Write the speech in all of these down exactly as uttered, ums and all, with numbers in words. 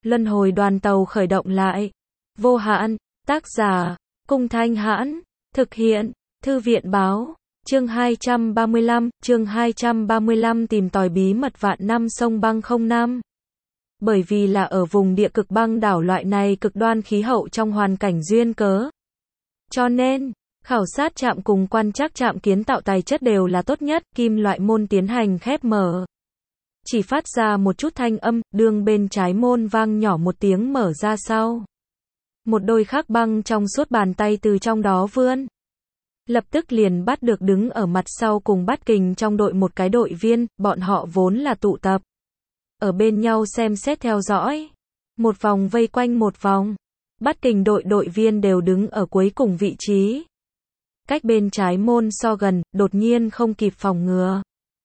Luân hồi đoàn tàu khởi động lại. Vô hạn, tác giả, Cung Thanh Hãn, thực hiện, Thư viện báo, chương hai trăm ba mươi lăm, chương hai trăm ba mươi lăm tìm tòi bí mật vạn năm sông băng không năm. Bởi vì là ở vùng địa cực băng đảo loại này cực đoan khí hậu trong hoàn cảnh duyên cớ. Cho nên, khảo sát trạm cùng quan trắc trạm kiến tạo tài chất đều là tốt nhất, kim loại môn tiến hành khép mở. Chỉ phát ra một chút thanh âm, đường bên trái môn vang nhỏ một tiếng mở ra sau. Một đôi khắc băng trong suốt bàn tay từ trong đó vươn. Lập tức liền bắt được đứng ở mặt sau cùng bắt kình trong đội một cái đội viên, bọn họ vốn là tụ tập. Ở bên nhau xem xét theo dõi. Một vòng vây quanh một vòng. Bắt kình đội đội viên đều đứng ở cuối cùng vị trí. Cách bên trái môn so gần, đột nhiên không kịp phòng ngừa.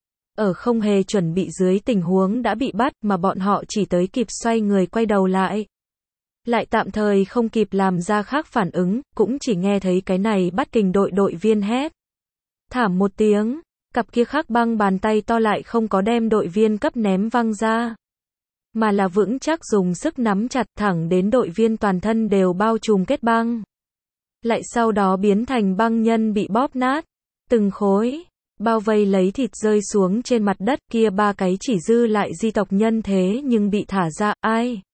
Ở không hề chuẩn bị dưới tình huống đã bị bắt mà bọn họ chỉ tới kịp xoay người quay đầu lại. Lại tạm thời không kịp làm ra khác phản ứng, cũng chỉ nghe thấy cái này bắt kình đội đội viên hét. Thảm một tiếng, cặp kia khắc băng bàn tay to lại không có đem đội viên cấp ném văng ra. Mà là vững chắc dùng sức nắm chặt thẳng đến đội viên toàn thân đều bao trùm kết băng. Lại sau đó biến thành băng nhân bị bóp nát. Từng khối, bao vây lấy thịt rơi xuống trên mặt đất kia ba cái chỉ dư lại di tộc nhân thế nhưng bị thả ra, ai?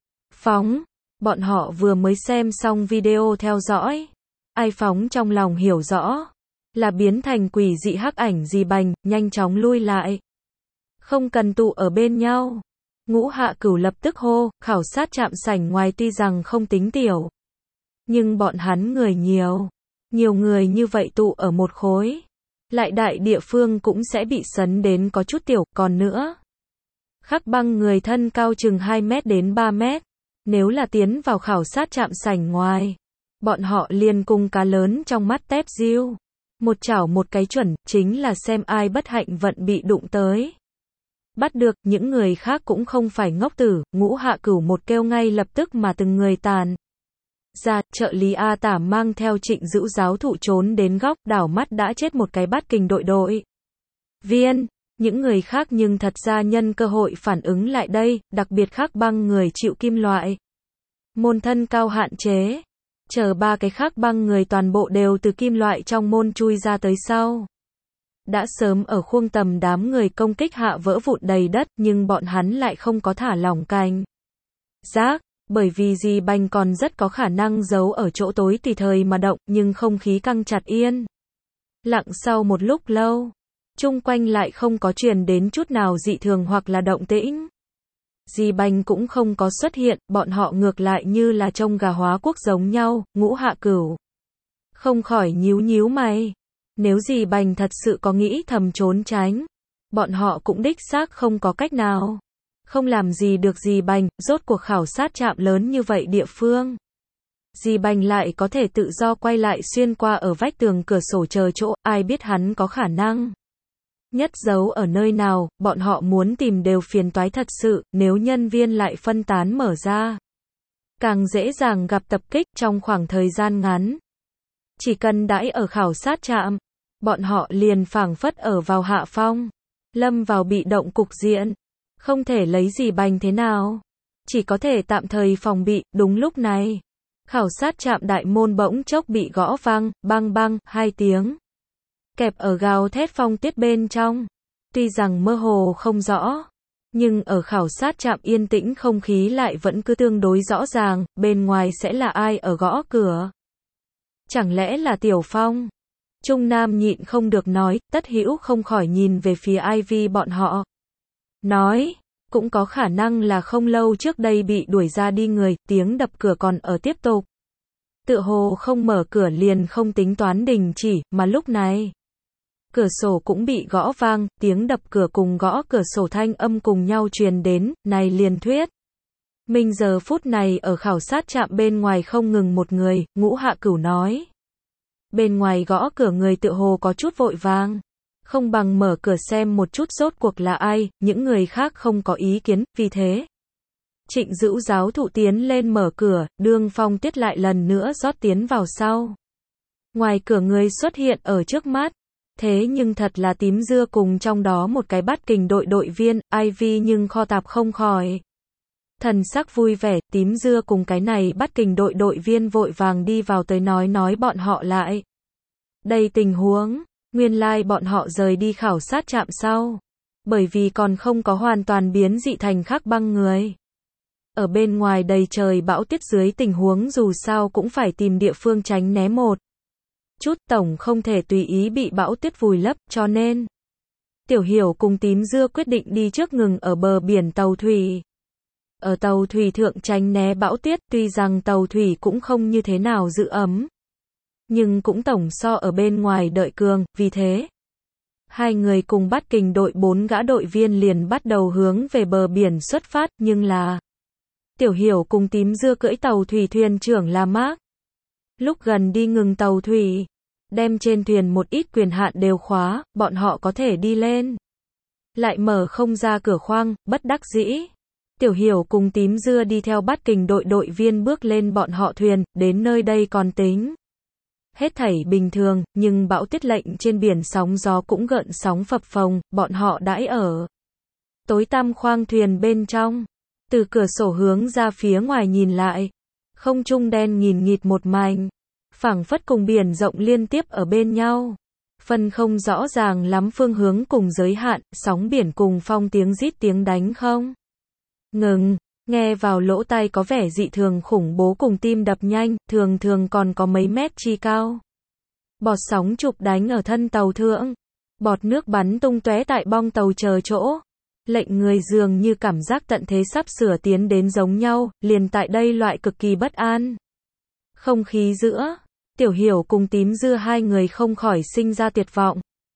Phóng, bọn họ vừa mới xem xong video theo dõi. Ai phóng trong lòng hiểu rõ. Là biến thành quỷ dị hắc ảnh gì bành, nhanh chóng lui lại. Không cần tụ ở bên nhau. Ngũ Hạ Cửu lập tức hô, khảo sát trạm sảnh ngoài tuy rằng không tính tiểu. Nhưng bọn hắn người nhiều. Nhiều người như vậy tụ ở một khối. Lại đại địa phương cũng sẽ bị sấn đến có chút tiểu, còn nữa. Khắc băng người thân cao chừng hai mét đến ba mét. Nếu là tiến vào khảo sát trạm sảnh ngoài. Bọn họ liền cùng cá lớn trong mắt tép diêu. Một chảo một cái chuẩn, chính là xem ai bất hạnh vận bị đụng tới. Bắt được, những người khác cũng không phải ngốc tử, Ngũ Hạ Cửu một kêu ngay lập tức mà từng người tàn. Ra, trợ lý A Tả mang theo Trịnh Dữu giáo thụ trốn đến góc, đảo mắt đã chết một cái bắt kình đội đội viên. Những người khác nhưng thật ra nhân cơ hội phản ứng lại đây, đặc biệt khắc băng người chịu kim loại. Môn thân cao hạn chế. Chờ ba cái khắc băng người toàn bộ đều từ kim loại trong môn chui ra tới sau. Đã sớm ở khuông tầm đám người công kích hạ vỡ vụn đầy đất, nhưng bọn hắn lại không có thả lỏng cảnh giác, bởi vì dì bành còn rất có khả năng giấu ở chỗ tối tùy thời mà động, nhưng không khí căng chặt yên. Lặng sau một lúc lâu, chung quanh lại không có truyền đến chút nào dị thường hoặc là động tĩnh. Dì bành cũng không có xuất hiện, bọn họ ngược lại như là trông gà hóa quốc giống nhau. Ngũ Hạ Cửu không khỏi nhíu nhíu mày. Nếu dì bành thật sự có nghĩ thầm trốn tránh, bọn họ cũng đích xác không có cách nào. Không làm gì được dì bành, rốt cuộc khảo sát trạm lớn như vậy địa phương. Dì bành lại có thể tự do quay lại xuyên qua ở vách tường cửa sổ chờ chỗ, ai biết hắn có khả năng nhất giấu ở nơi nào, bọn họ muốn tìm đều phiền toái thật sự, nếu nhân viên lại phân tán mở ra. Càng dễ dàng gặp tập kích trong khoảng thời gian ngắn. Chỉ cần đãi ở khảo sát trạm, bọn họ liền phảng phất ở vào hạ phong, lâm vào bị động cục diện, không thể lấy gì bành thế nào, chỉ có thể tạm thời phòng bị. Đúng lúc này, khảo sát trạm đại môn bỗng chốc bị gõ vang, bang bang, hai tiếng. Kẹp ở gào thét phong tiết bên trong, tuy rằng mơ hồ không rõ, nhưng ở khảo sát trạm yên tĩnh không khí lại vẫn cứ tương đối rõ ràng, bên ngoài sẽ là ai ở gõ cửa. Chẳng lẽ là Tiểu Phong? Trung Nam nhịn không được nói, Tất Hữu không khỏi nhìn về phía Ivy bọn họ. Nói, cũng có khả năng là không lâu trước đây bị đuổi ra đi người, tiếng đập cửa còn ở tiếp tục. Tựa hồ không mở cửa liền không tính toán đình chỉ, mà lúc này, cửa sổ cũng bị gõ vang, tiếng đập cửa cùng gõ cửa sổ thanh âm cùng nhau truyền đến, này liền thuyết. Mình giờ phút này ở khảo sát trạm bên ngoài không ngừng một người, Ngũ Hạ Cửu nói. Bên ngoài gõ cửa người tựa hồ có chút vội vàng. Không bằng mở cửa xem một chút rốt cuộc là ai, những người khác không có ý kiến, vì thế. Trịnh Dữu giáo thụ tiến lên mở cửa, đương phong tiết lại lần nữa rót tiến vào sau. Ngoài cửa người xuất hiện ở trước mắt. Thế nhưng thật là tím dưa cùng trong đó một cái bắt kình đội đội viên, Ivy nhưng kho tạp không khỏi. Thần sắc vui vẻ, Tím Dưa cùng cái này bắt kình đội đội viên vội vàng đi vào tới nói nói bọn họ lại. Đây tình huống, nguyên lai like bọn họ rời đi khảo sát trạm sau. Bởi vì còn không có hoàn toàn biến dị thành Khắc Băng người. Ở bên ngoài đầy trời bão tuyết dưới tình huống dù sao cũng phải tìm địa phương tránh né một chút, tổng không thể tùy ý bị bão tuyết vùi lấp, cho nên Tiểu Hiểu cùng Tím Dưa quyết định đi trước ngừng ở bờ biển tàu thủy. Ở tàu thủy thượng tránh né bão tuyết, tuy rằng tàu thủy cũng không như thế nào giữ ấm, nhưng cũng tổng so ở bên ngoài đợi cường, vì thế hai người cùng bắt kình đội bốn gã đội viên liền bắt đầu hướng về bờ biển xuất phát, nhưng là Tiểu Hiểu cùng Tím Dưa cưỡi tàu thủy thuyền trưởng là Mark. Lúc gần đi ngừng tàu thủy, đem trên thuyền một ít quyền hạn đều khóa, bọn họ có thể đi lên. Lại mở không ra cửa khoang, bất đắc dĩ. Tiểu Hiểu cùng Tím Dưa đi theo bắt kình đội đội viên bước lên bọn họ thuyền, đến nơi đây còn tính hết thảy bình thường, nhưng bão tuyết lệnh trên biển sóng gió cũng gợn sóng phập phồng, bọn họ đãi ở tối tăm khoang thuyền bên trong. Từ cửa sổ hướng ra phía ngoài nhìn lại, không trung đen nghìn nghịt một mảnh, phảng phất cùng biển rộng liên tiếp ở bên nhau. Phân không rõ ràng lắm phương hướng cùng giới hạn, sóng biển cùng phong tiếng rít tiếng đánh không ngừng, nghe vào lỗ tai có vẻ dị thường khủng bố cùng tim đập nhanh, thường thường còn có mấy mét chi cao. Bọt sóng chụp đánh ở thân tàu thượng, bọt nước bắn tung tóe tại bong tàu chờ chỗ. Lệnh người dường như cảm giác tận thế sắp sửa tiến đến giống nhau, liền tại đây loại cực kỳ bất an. Không khí giữa, Tiểu Hiểu cùng Tím Dưa hai người không khỏi sinh ra tuyệt vọng.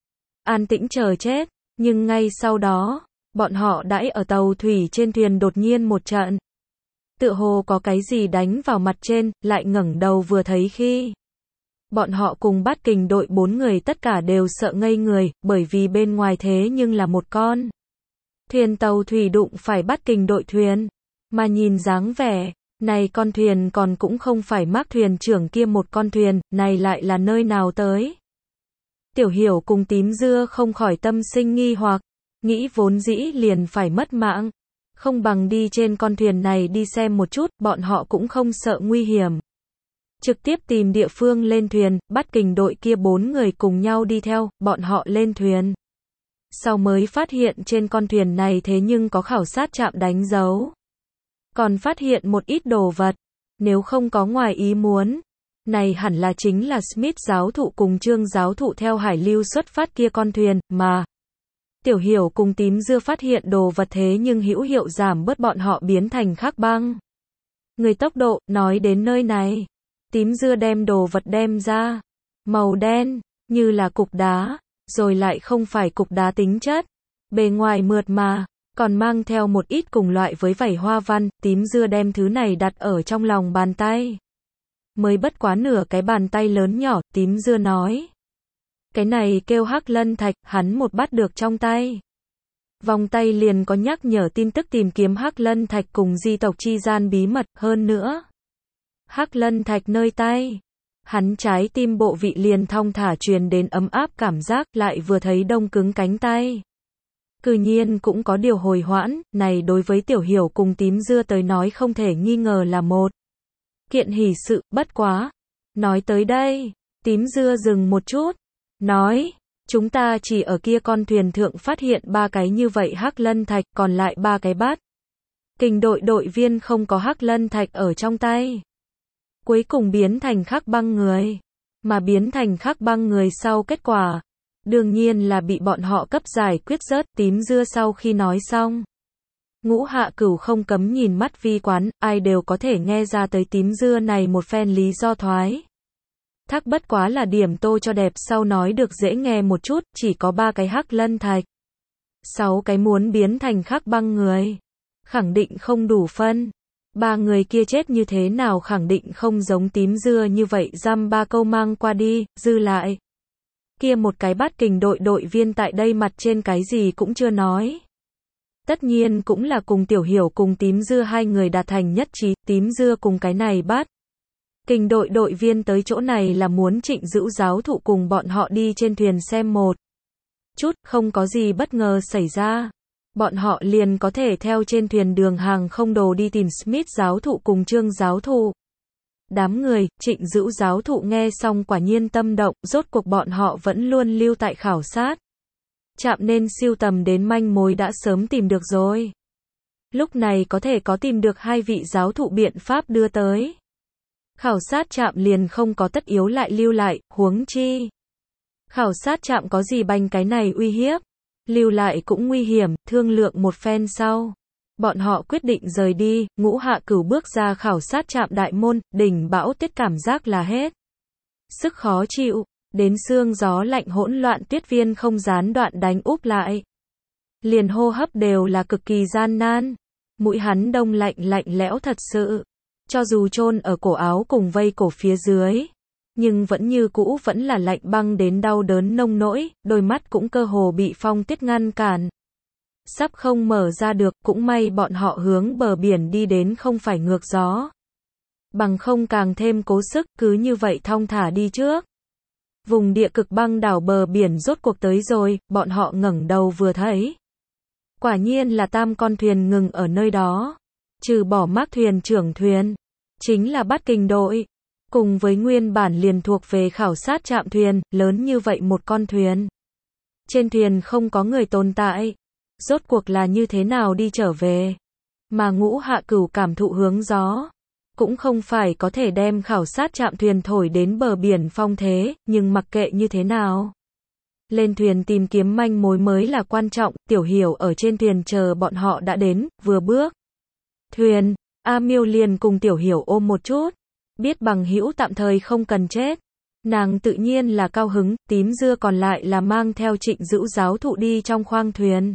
An tĩnh chờ chết, nhưng ngay sau đó, bọn họ đãi ở tàu thủy trên thuyền đột nhiên một trận. Tựa hồ có cái gì đánh vào mặt trên, lại ngẩng đầu vừa thấy khi bọn họ cùng bắt kình đội bốn người tất cả đều sợ ngây người, bởi vì bên ngoài thế nhưng là một con thuyền tàu thủy đụng phải bắt kình đội thuyền, mà nhìn dáng vẻ, này con thuyền còn cũng không phải Mark thuyền trưởng kia một con thuyền, này lại là nơi nào tới. Tiểu Hiểu cùng Tím Dưa không khỏi tâm sinh nghi hoặc, nghĩ vốn dĩ liền phải mất mạng, không bằng đi trên con thuyền này đi xem một chút, bọn họ cũng không sợ nguy hiểm. Trực tiếp tìm địa phương lên thuyền, bắt kình đội kia bốn người cùng nhau đi theo, bọn họ lên thuyền. Sau mới phát hiện trên con thuyền này thế nhưng có khảo sát trạm đánh dấu. Còn phát hiện một ít đồ vật, nếu không có ngoài ý muốn, này hẳn là chính là Smith giáo thụ cùng Trương giáo thụ theo hải lưu xuất phát kia con thuyền, mà Tiểu Hiểu cùng Tím Dưa phát hiện đồ vật thế nhưng hữu hiệu giảm bớt bọn họ biến thành Khắc Băng người tốc độ. Nói đến nơi này, Tím Dưa đem đồ vật đem ra, màu đen, như là cục đá, rồi lại không phải cục đá tính chất, bề ngoài mượt mà, còn mang theo một ít cùng loại với vảy hoa văn. Tím Dưa đem thứ này đặt ở trong lòng bàn tay, mới bất quá nửa cái bàn tay lớn nhỏ. Tím Dưa nói, cái này kêu Hắc Lân Thạch. Hắn một bắt được trong tay, vòng tay liền có nhắc nhở tin tức tìm kiếm Hắc Lân Thạch cùng di tộc chi gian bí mật. Hơn nữa, Hắc Lân Thạch nơi tay, hắn trái tim bộ vị liền thong thả truyền đến ấm áp cảm giác, lại vừa thấy đông cứng cánh tay, cư nhiên cũng có điều hồi hoãn. Này đối với Tiểu Hiểu cùng Tím Dưa tới nói không thể nghi ngờ là một kiện hỷ sự. Bất quá, nói tới đây, Tím Dưa dừng một chút, nói, chúng ta chỉ ở kia con thuyền thượng phát hiện ba cái như vậy Hắc Lân Thạch, còn lại ba cái bắt kình đội đội viên không có Hắc Lân Thạch ở trong tay, cuối cùng biến thành Khắc Băng người, mà biến thành Khắc Băng người sau kết quả, đương nhiên là bị bọn họ cấp giải quyết rớt. Tím Dưa sau khi nói xong, Ngũ Hạ Cửu không cấm nhìn mắt vi quán, ai đều có thể nghe ra tới Tím Dưa này một phen lý do thoái thác bất quá là điểm tô cho đẹp sau nói được dễ nghe một chút, chỉ có ba cái Hắc Lân Thạch, sáu cái muốn biến thành Khắc Băng người, khẳng định không đủ phân. Ba người kia chết như thế nào khẳng định không giống Tím Dưa như vậy dăm ba câu mang qua đi, dư lại kia một cái bắt kình đội đội viên tại đây mặt trên cái gì cũng chưa nói. Tất nhiên cũng là cùng Tiểu Hiểu cùng Tím Dưa hai người đạt thành nhất trí. Tím Dưa cùng cái này bắt kình đội đội viên tới chỗ này là muốn Trịnh Dữu giáo thụ cùng bọn họ đi trên thuyền xem một chút, không có gì bất ngờ xảy ra. bọn họ liền có thể theo trên thuyền đường hàng không đồ đi tìm Smith giáo thụ cùng Trương giáo thụ. Đám người, Trịnh Dữu giáo thụ nghe xong quả nhiên tâm động, rốt cuộc bọn họ vẫn luôn lưu tại khảo sát. Trạm nên siêu tầm đến manh mối đã sớm tìm được rồi. Lúc này có thể có tìm được hai vị giáo thụ biện pháp đưa tới. Khảo sát trạm liền không có tất yếu lại lưu lại, huống chi. Khảo sát trạm có gì banh cái này uy hiếp. Lưu lại cũng nguy hiểm, thương lượng một phen sau. Bọn họ quyết định rời đi, Ngũ Hạ Cửu bước ra khảo sát trạm đại môn, đỉnh bão tuyết cảm giác là hết. Sức khó chịu, đến sương gió lạnh hỗn loạn tuyết viên không gián đoạn đánh úp lại. Liền hô hấp đều là cực kỳ gian nan. Mũi hắn đông lạnh lạnh lẽo thật sự. Cho dù chôn ở cổ áo cùng vây cổ phía dưới. Nhưng vẫn như cũ vẫn là lạnh băng đến đau đớn nông nỗi, đôi mắt cũng cơ hồ bị phong tuyết ngăn cản. Sắp không mở ra được, cũng may bọn họ hướng bờ biển đi đến không phải ngược gió. Bằng không càng thêm cố sức, cứ như vậy thong thả đi trước. Vùng địa cực băng đảo bờ biển rốt cuộc tới rồi, bọn họ ngẩng đầu vừa thấy. Quả nhiên là tam con thuyền ngừng ở nơi đó. Trừ bỏ mác thuyền trưởng thuyền, chính là Bát Kình đội. Cùng với nguyên bản liền thuộc về khảo sát trạm thuyền, lớn như vậy một con thuyền. Trên thuyền không có người tồn tại. Rốt cuộc là như thế nào đi trở về. Mà Ngũ Hạ Cửu cảm thụ hướng gió. Cũng không phải có thể đem khảo sát trạm thuyền thổi đến bờ biển phong thế, nhưng mặc kệ như thế nào. Lên thuyền tìm kiếm manh mối mới là quan trọng, Tiểu Hiểu ở trên thuyền chờ bọn họ đã đến, vừa bước. Thuyền, A Miêu liền cùng Tiểu Hiểu ôm một chút. Biết bằng hữu tạm thời không cần chết. Nàng tự nhiên là cao hứng, tím dưa còn lại là mang theo Trịnh Dữu giáo thụ đi trong khoang thuyền.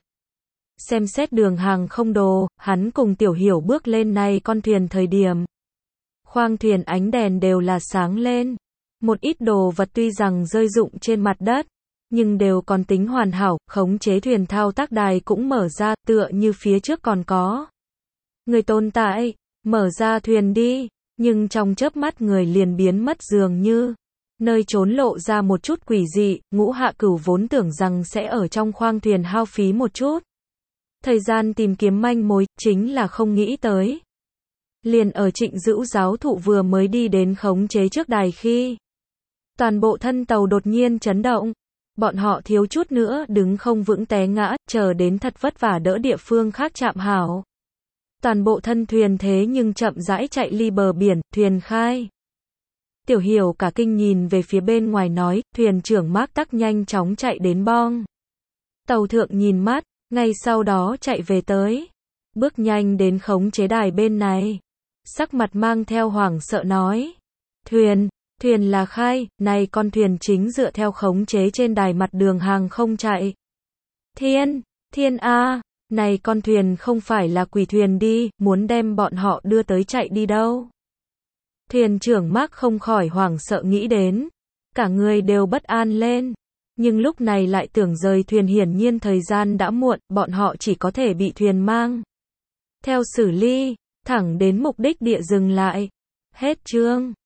Xem xét đường hàng không đồ, hắn cùng Tiểu Hiểu bước lên này con thuyền thời điểm. Khoang thuyền ánh đèn đều là sáng lên. Một ít đồ vật tuy rằng rơi rụng trên mặt đất, nhưng đều còn tính hoàn hảo, khống chế thuyền thao tác đài cũng mở ra, tựa như phía trước còn có. Người tồn tại, mở ra thuyền đi, nhưng trong chớp mắt người liền biến mất dường như. Nơi trốn lộ ra một chút quỷ dị, Ngũ Hạ Cửu vốn tưởng rằng sẽ ở trong khoang thuyền hao phí một chút. Thời gian tìm kiếm manh mối, chính là không nghĩ tới. Liền ở Trịnh Dữu giáo thụ vừa mới đi đến khống chế trước đài khi. Toàn bộ thân tàu đột nhiên chấn động. Bọn họ thiếu chút nữa đứng không vững té ngã, chờ đến thật vất vả đỡ địa phương khác chạm hảo. Toàn bộ thân thuyền thế nhưng chậm rãi chạy ly bờ biển, thuyền khai. Tiểu Hiểu cả kinh nhìn về phía bên ngoài nói, thuyền trưởng Mác Tắc nhanh chóng chạy đến bong. Tàu thượng nhìn mắt, ngay sau đó chạy về tới. Bước nhanh đến khống chế đài bên này. Sắc mặt mang theo hoảng sợ nói. Thuyền, thuyền là khai, này con thuyền chính dựa theo khống chế trên đài mặt đường hàng không chạy. Thiên, thiên A, này con thuyền không phải là quỷ thuyền đi, muốn đem bọn họ đưa tới chạy đi đâu. Thuyền trưởng Mác không khỏi hoảng sợ nghĩ đến. Cả người đều bất an lên. Nhưng lúc này lại tưởng rời thuyền, hiển nhiên thời gian đã muộn, bọn họ chỉ có thể bị thuyền mang theo xử lý, thẳng đến mục đích địa dừng lại. Hết chương.